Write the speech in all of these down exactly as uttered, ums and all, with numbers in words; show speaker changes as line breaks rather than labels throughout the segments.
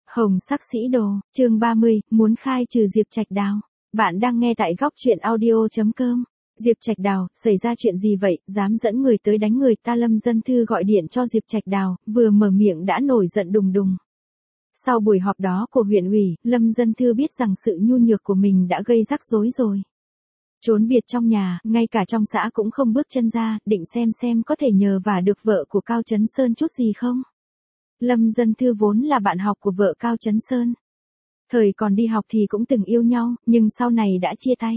Hồng sắc sĩ đồ, chương ba mươi, muốn khai trừ Diệp Trạch Đào. Bạn đang nghe tại góc truyện audio chấm com. Diệp Trạch Đào, xảy ra chuyện gì vậy, dám dẫn người tới đánh người ta? Lâm Dân Thư gọi điện cho Diệp Trạch Đào, vừa mở miệng đã nổi giận đùng đùng. Sau buổi họp đó của huyện ủy, Lâm Dân Thư biết rằng sự nhu nhược của mình đã gây rắc rối rồi. Trốn biệt trong nhà, ngay cả trong xã cũng không bước chân ra, định xem xem có thể nhờ vả được vợ của Cao Chấn Sơn chút gì không. Lâm Dân Thư vốn là bạn học của vợ Cao Chấn Sơn. Thời còn đi học thì cũng từng yêu nhau, nhưng sau này đã chia tay.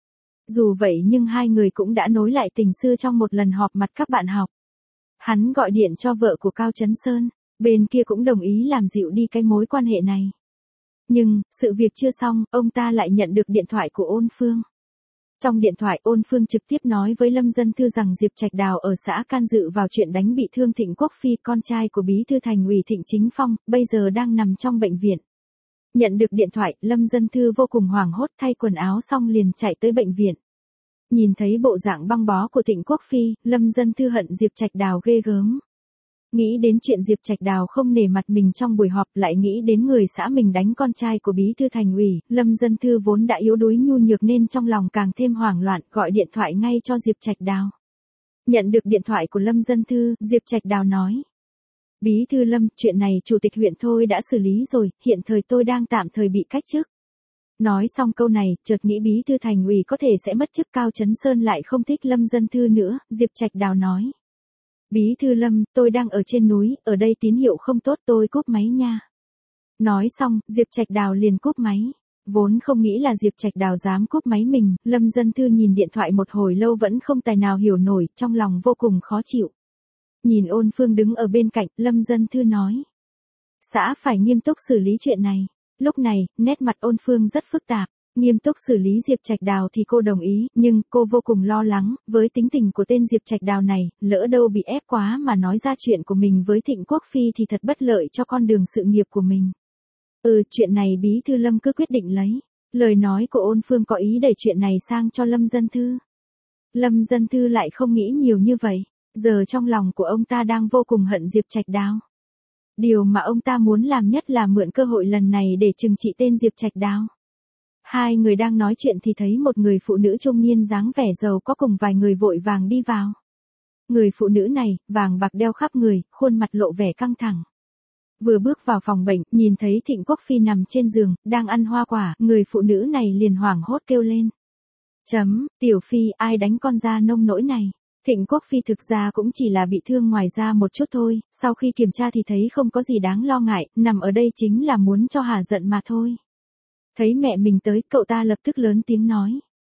Dù vậy nhưng hai người cũng đã nối lại tình xưa trong một lần họp mặt các bạn học. Hắn gọi điện cho vợ của Cao Chấn Sơn, bên kia cũng đồng ý làm dịu đi cái mối quan hệ này. Nhưng, sự việc chưa xong, ông ta lại nhận được điện thoại của Ôn Phương. Trong điện thoại, Ôn Phương trực tiếp nói với Lâm Dân Thư rằng Diệp Trạch Đào ở xã can dự vào chuyện đánh bị thương Thịnh Quốc Phi, con trai của bí thư thành ủy Thịnh Chính Phong, bây giờ đang nằm trong bệnh viện. Nhận được điện thoại, Lâm Dân Thư vô cùng hoảng hốt, thay quần áo xong liền chạy tới bệnh viện. Nhìn thấy bộ dạng băng bó của Thịnh Quốc Phi, Lâm Dân Thư hận Diệp Trạch Đào ghê gớm. Nghĩ đến chuyện Diệp Trạch Đào không nể mặt mình trong buổi họp, lại nghĩ đến người xã mình đánh con trai của bí thư thành ủy, Lâm Dân Thư vốn đã yếu đuối nhu nhược nên trong lòng càng thêm hoảng loạn, gọi điện thoại ngay cho Diệp Trạch Đào. Nhận được điện thoại của Lâm Dân Thư, Diệp Trạch Đào nói: Bí thư Lâm, chuyện này chủ tịch huyện thôi đã xử lý rồi, hiện thời tôi đang tạm thời bị cách chức. Nói xong câu này, chợt nghĩ bí thư thành ủy có thể sẽ mất chức, Cao Chấn Sơn lại không thích Lâm Dân Thư nữa, Diệp Trạch Đào nói: Bí thư Lâm, tôi đang ở trên núi, ở đây tín hiệu không tốt, tôi cúp máy nha. Nói xong, Diệp Trạch Đào liền cúp máy. Vốn không nghĩ là Diệp Trạch Đào dám cúp máy mình, Lâm Dân Thư nhìn điện thoại một hồi lâu vẫn không tài nào hiểu nổi, trong lòng vô cùng khó chịu. Nhìn Ôn Phương đứng ở bên cạnh, Lâm Dân Thư nói: Xã phải nghiêm túc xử lý chuyện này. Lúc này, nét mặt Ôn Phương rất phức tạp. Nghiêm túc xử lý Diệp Trạch Đào thì cô đồng ý, nhưng cô vô cùng lo lắng, với tính tình của tên Diệp Trạch Đào này, lỡ đâu bị ép quá mà nói ra chuyện của mình với Thịnh Quốc Phi thì thật bất lợi cho con đường sự nghiệp của mình. Ừ, chuyện này bí thư Lâm cứ quyết định lấy. Lời nói của Ôn Phương có ý đẩy chuyện này sang cho Lâm Dân Thư. Lâm Dân Thư lại không nghĩ nhiều như vậy, giờ trong lòng của ông ta đang vô cùng hận Diệp Trạch Đào. Điều mà ông ta muốn làm nhất là mượn cơ hội lần này để trừng trị tên Diệp Trạch Đào. Hai người đang nói chuyện thì thấy một người phụ nữ trung niên dáng vẻ giàu có cùng vài người vội vàng đi vào. Người phụ nữ này, vàng bạc đeo khắp người, khuôn mặt lộ vẻ căng thẳng. Vừa bước vào phòng bệnh, nhìn thấy Thịnh Quốc Phi nằm trên giường, đang ăn hoa quả, người phụ nữ này liền hoảng hốt kêu lên: Chấm, Tiểu Phi, ai đánh con ra nông nỗi này? Thịnh Quốc Phi thực ra cũng chỉ là bị thương ngoài da một chút thôi, sau khi kiểm tra thì thấy không có gì đáng lo ngại, nằm ở đây chính là muốn cho hả giận mà thôi. Thấy mẹ mình tới, cậu ta lập tức lớn tiếng nói: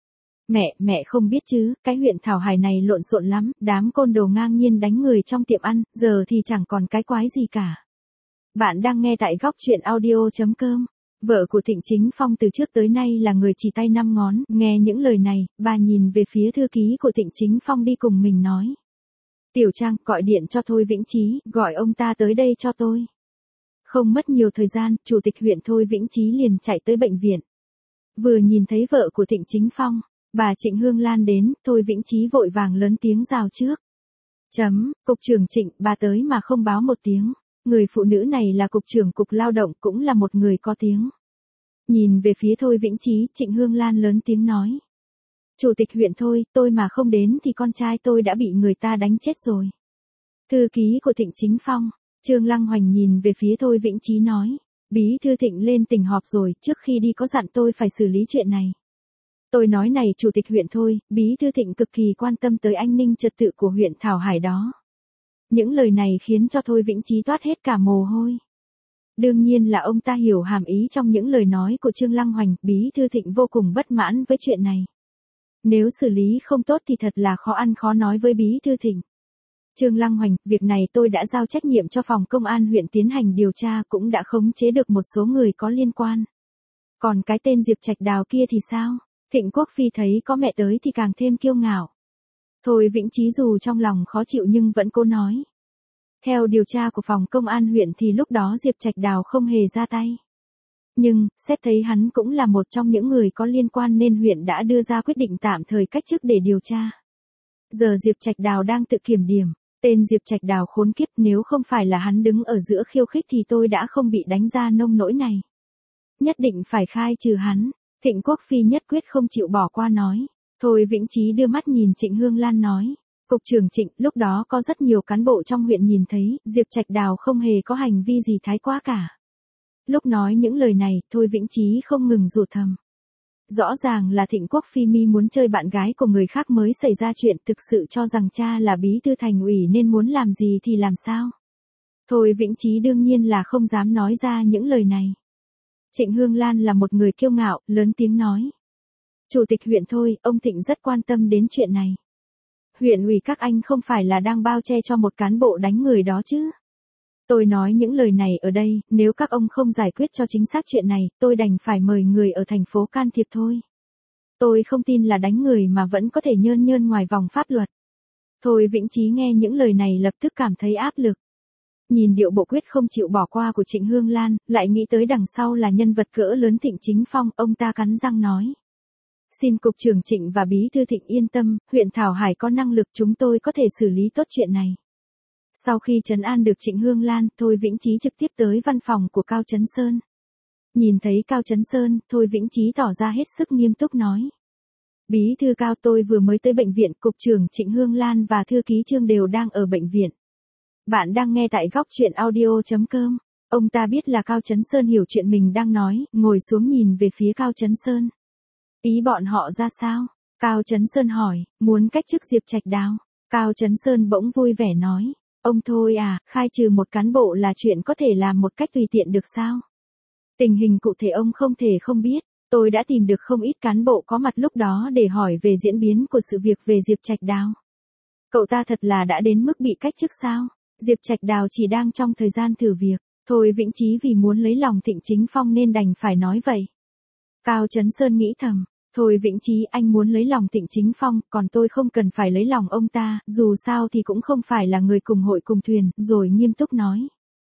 Mẹ, mẹ không biết chứ, cái huyện Thảo Hải này lộn xộn lắm, đám côn đồ ngang nhiên đánh người trong tiệm ăn, giờ thì chẳng còn cái quái gì cả. Bạn đang nghe tại góc truyện audio chấm com. Vợ của Thịnh Chính Phong từ trước tới nay là người chỉ tay năm ngón, nghe những lời này, bà nhìn về phía thư ký của Thịnh Chính Phong đi cùng mình nói: Tiểu Trang, gọi điện cho Thôi Vĩnh Chí, gọi ông ta tới đây cho tôi. Không mất nhiều thời gian, chủ tịch huyện Thôi Vĩnh Chí liền chạy tới bệnh viện. Vừa nhìn thấy vợ của Thịnh Chính Phong, bà Trịnh Hương Lan đến, Thôi Vĩnh Chí vội vàng lớn tiếng rào trước: Chấm, cục trưởng Trịnh, bà tới mà không báo một tiếng. Người phụ nữ này là cục trưởng cục lao động, cũng là một người có tiếng. Nhìn về phía Thôi Vĩnh Chí, Trịnh Hương Lan lớn tiếng nói: Chủ tịch huyện Thôi, tôi mà không đến thì con trai tôi đã bị người ta đánh chết rồi. Thư ký của Thịnh Chính Phong, Trương Lăng Hoành nhìn về phía Thôi Vĩnh Chí nói: Bí thư Thịnh lên tỉnh họp rồi, trước khi đi có dặn tôi phải xử lý chuyện này. Tôi nói này chủ tịch huyện Thôi, Bí thư Thịnh cực kỳ quan tâm tới an ninh trật tự của huyện Thảo Hải đó. Những lời này khiến cho Thôi Vĩnh Chí toát hết cả mồ hôi. Đương nhiên là ông ta hiểu hàm ý trong những lời nói của Trương Lăng Hoành, Bí thư Thịnh vô cùng bất mãn với chuyện này. Nếu xử lý không tốt thì thật là khó ăn khó nói với Bí thư Thịnh. Trương Lăng Hoành, việc này tôi đã giao trách nhiệm cho phòng công an huyện tiến hành điều tra, cũng đã khống chế được một số người có liên quan. Còn cái tên Diệp Trạch Đào kia thì sao? Thịnh Quốc Phi thấy có mẹ tới thì càng thêm kiêu ngạo. Thôi Vĩnh Chí dù trong lòng khó chịu nhưng vẫn cố nói: Theo điều tra của phòng công an huyện thì lúc đó Diệp Trạch Đào không hề ra tay. Nhưng, xét thấy hắn cũng là một trong những người có liên quan nên huyện đã đưa ra quyết định tạm thời cách chức để điều tra. Giờ Diệp Trạch Đào đang tự kiểm điểm. Tên Diệp Trạch Đào khốn kiếp, nếu không phải là hắn đứng ở giữa khiêu khích thì tôi đã không bị đánh ra nông nỗi này. Nhất định phải khai trừ hắn. Thịnh Quốc Phi nhất quyết không chịu bỏ qua nói. Thôi Vĩnh Chí đưa mắt nhìn Trịnh Hương Lan nói. Cục trưởng Trịnh, lúc đó có rất nhiều cán bộ trong huyện nhìn thấy, Diệp Trạch Đào không hề có hành vi gì thái quá cả. Lúc nói những lời này, Thôi Vĩnh Chí không ngừng rủa thầm. Rõ ràng là Thịnh Quốc Phi mi muốn chơi bạn gái của người khác mới xảy ra chuyện, thực sự cho rằng cha là bí thư thành ủy nên muốn làm gì thì làm sao. Thôi Vĩnh Chí đương nhiên là không dám nói ra những lời này. Trịnh Hương Lan là một người kiêu ngạo, lớn tiếng nói. Chủ tịch huyện thôi, ông Thịnh rất quan tâm đến chuyện này. Huyện ủy các anh không phải là đang bao che cho một cán bộ đánh người đó chứ. Tôi nói những lời này ở đây, nếu các ông không giải quyết cho chính xác chuyện này, tôi đành phải mời người ở thành phố can thiệp thôi. Tôi không tin là đánh người mà vẫn có thể nhơn nhơn ngoài vòng pháp luật. Thôi Vĩnh Chí nghe những lời này lập tức cảm thấy áp lực. Nhìn điệu bộ quyết không chịu bỏ qua của Trịnh Hương Lan, lại nghĩ tới đằng sau là nhân vật cỡ lớn Thịnh Chính Phong, ông ta cắn răng nói. Xin Cục trưởng Trịnh và Bí thư Thịnh yên tâm, huyện Thảo Hải có năng lực, chúng tôi có thể xử lý tốt chuyện này. Sau khi trấn an được Trịnh Hương Lan, Thôi Vĩnh Chí trực tiếp tới văn phòng của Cao Chấn Sơn. Nhìn thấy Cao Chấn Sơn, Thôi Vĩnh Chí tỏ ra hết sức nghiêm túc nói. Bí thư Cao, tôi vừa mới tới bệnh viện, Cục trưởng Trịnh Hương Lan và thư ký Trương đều đang ở bệnh viện. Bạn đang nghe tại góc truyện audio chấm com. Ông ta biết là Cao Chấn Sơn hiểu chuyện mình đang nói, ngồi xuống nhìn về phía Cao Chấn Sơn. Ý bọn họ ra sao? Cao Chấn Sơn hỏi, muốn cách chức Diệp Trạch Đào. Cao Chấn Sơn bỗng vui vẻ nói. Ông thôi à, khai trừ một cán bộ là chuyện có thể làm một cách tùy tiện được sao? Tình hình cụ thể ông không thể không biết. Tôi đã tìm được không ít cán bộ có mặt lúc đó để hỏi về diễn biến của sự việc về Diệp Trạch Đào. Cậu ta thật là đã đến mức bị cách chức sao? Diệp Trạch Đào chỉ đang trong thời gian thử việc. Thôi Vĩnh Chí vì muốn lấy lòng Thịnh Chính Phong nên đành phải nói vậy. Cao Chấn Sơn nghĩ thầm. Thôi Vĩnh Chí, anh muốn lấy lòng Thịnh Chính Phong, còn tôi không cần phải lấy lòng ông ta, dù sao thì cũng không phải là người cùng hội cùng thuyền, rồi nghiêm túc nói.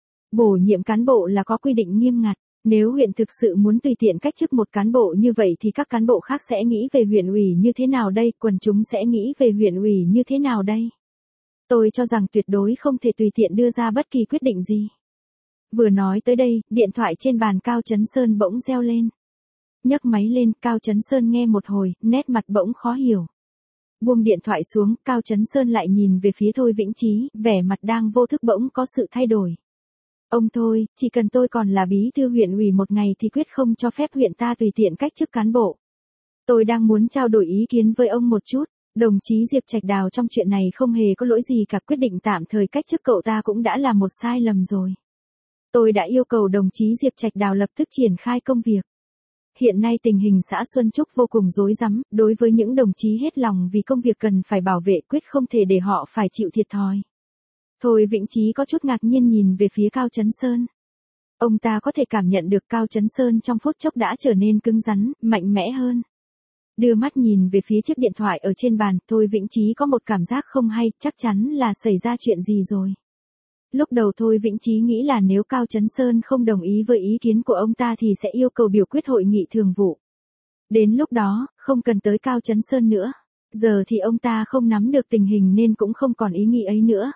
Bổ nhiệm cán bộ là có quy định nghiêm ngặt, nếu huyện thực sự muốn tùy tiện cách chức một cán bộ như vậy thì các cán bộ khác sẽ nghĩ về huyện ủy như thế nào đây, quần chúng sẽ nghĩ về huyện ủy như thế nào đây. Tôi cho rằng tuyệt đối không thể tùy tiện đưa ra bất kỳ quyết định gì. Vừa nói tới đây, điện thoại trên bàn Cao Chấn Sơn bỗng reo lên. Nhấc máy lên, Cao Chấn Sơn nghe một hồi, nét mặt bỗng khó hiểu. Buông điện thoại xuống, Cao Chấn Sơn lại nhìn về phía Thôi Vĩnh Chí, vẻ mặt đang vô thức bỗng có sự thay đổi. Ông thôi, chỉ cần tôi còn là bí thư huyện ủy một ngày thì quyết không cho phép huyện ta tùy tiện cách chức cán bộ. Tôi đang muốn trao đổi ý kiến với ông một chút. Đồng chí Diệp Trạch Đào trong chuyện này không hề có lỗi gì cả, quyết định tạm thời cách chức cậu ta cũng đã là một sai lầm rồi. Tôi đã yêu cầu đồng chí Diệp Trạch Đào lập tức triển khai công việc. Hiện nay tình hình xã Xuân Trúc vô cùng rối rắm, đối với những đồng chí hết lòng vì công việc cần phải bảo vệ, quyết không thể để họ phải chịu thiệt thòi. Thôi Vĩnh Chí có chút ngạc nhiên nhìn về phía Cao Chấn Sơn. Ông ta có thể cảm nhận được Cao Chấn Sơn trong phút chốc đã trở nên cứng rắn, mạnh mẽ hơn. Đưa mắt nhìn về phía chiếc điện thoại ở trên bàn, Thôi Vĩnh Chí có một cảm giác không hay, chắc chắn là xảy ra chuyện gì rồi. Lúc đầu Thôi Vĩnh Chí nghĩ là nếu Cao Chấn Sơn không đồng ý với ý kiến của ông ta thì sẽ yêu cầu biểu quyết hội nghị thường vụ. Đến lúc đó, không cần tới Cao Chấn Sơn nữa. Giờ thì ông ta không nắm được tình hình nên cũng không còn ý nghĩ ấy nữa.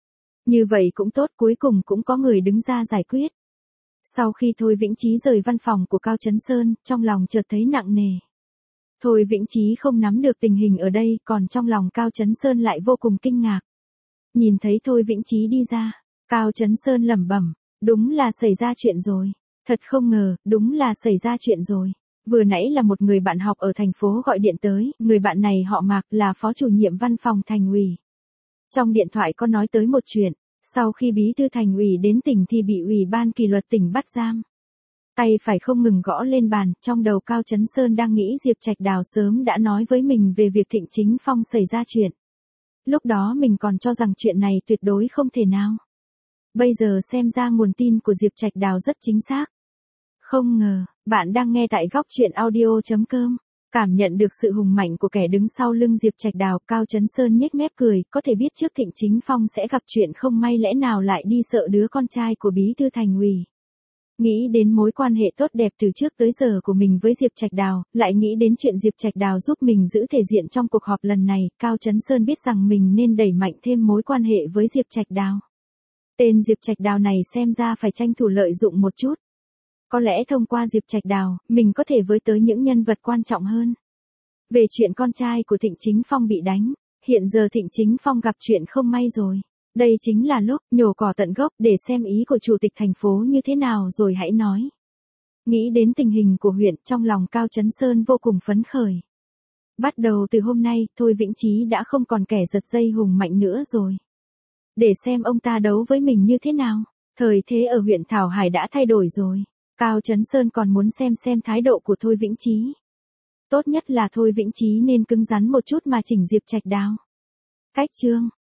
Như vậy cũng tốt, cuối cùng cũng có người đứng ra giải quyết. Sau khi Thôi Vĩnh Chí rời văn phòng của Cao Chấn Sơn, trong lòng chợt thấy nặng nề. Thôi Vĩnh Chí không nắm được tình hình ở đây, còn trong lòng Cao Chấn Sơn lại vô cùng kinh ngạc. Nhìn thấy Thôi Vĩnh Chí đi ra, Cao Chấn Sơn lẩm bẩm, đúng là xảy ra chuyện rồi. Thật không ngờ, đúng là xảy ra chuyện rồi. Vừa nãy là một người bạn học ở thành phố gọi điện tới, người bạn này họ Mạc, là phó chủ nhiệm văn phòng thành ủy. Trong điện thoại có nói tới một chuyện, sau khi bí thư thành ủy đến tỉnh thì bị ủy ban kỷ luật tỉnh bắt giam. Tay phải không ngừng gõ lên bàn, trong đầu Cao Chấn Sơn đang nghĩ Diệp Trạch Đào sớm đã nói với mình về việc Thịnh Chính Phong xảy ra chuyện. Lúc đó mình còn cho rằng chuyện này tuyệt đối không thể nào. Bây giờ xem ra nguồn tin của Diệp Trạch Đào rất chính xác. Không ngờ, bạn đang nghe tại góc truyện audio chấm com. Cảm nhận được sự hùng mạnh của kẻ đứng sau lưng Diệp Trạch Đào, Cao Chấn Sơn nhếch mép cười, có thể biết trước Thịnh Chính Phong sẽ gặp chuyện không may lẽ nào lại đi sợ đứa con trai của bí thư thành ủy. Nghĩ đến mối quan hệ tốt đẹp từ trước tới giờ của mình với Diệp Trạch Đào, lại nghĩ đến chuyện Diệp Trạch Đào giúp mình giữ thể diện trong cuộc họp lần này, Cao Chấn Sơn biết rằng mình nên đẩy mạnh thêm mối quan hệ với Diệp Trạch Đào. Tên Diệp Trạch Đào này xem ra phải tranh thủ lợi dụng một chút. Có lẽ thông qua Diệp Trạch Đào, mình có thể với tới những nhân vật quan trọng hơn. Về chuyện con trai của Thịnh Chính Phong bị đánh, hiện giờ Thịnh Chính Phong gặp chuyện không may rồi. Đây chính là lúc nhổ cỏ tận gốc để xem ý của chủ tịch thành phố như thế nào rồi hãy nói. Nghĩ đến tình hình của huyện, trong lòng Cao Chấn Sơn vô cùng phấn khởi. Bắt đầu từ hôm nay, Thôi Vĩnh Chí đã không còn kẻ giật dây hùng mạnh nữa rồi. Để xem ông ta đấu với mình như thế nào. Thời thế ở huyện Thảo Hải đã thay đổi rồi. Cao Chấn Sơn còn muốn xem xem thái độ của Thôi Vĩnh Chí. Tốt nhất là Thôi Vĩnh Chí nên cứng rắn một chút mà chỉnh Diệp Trạch Đào. Cách chương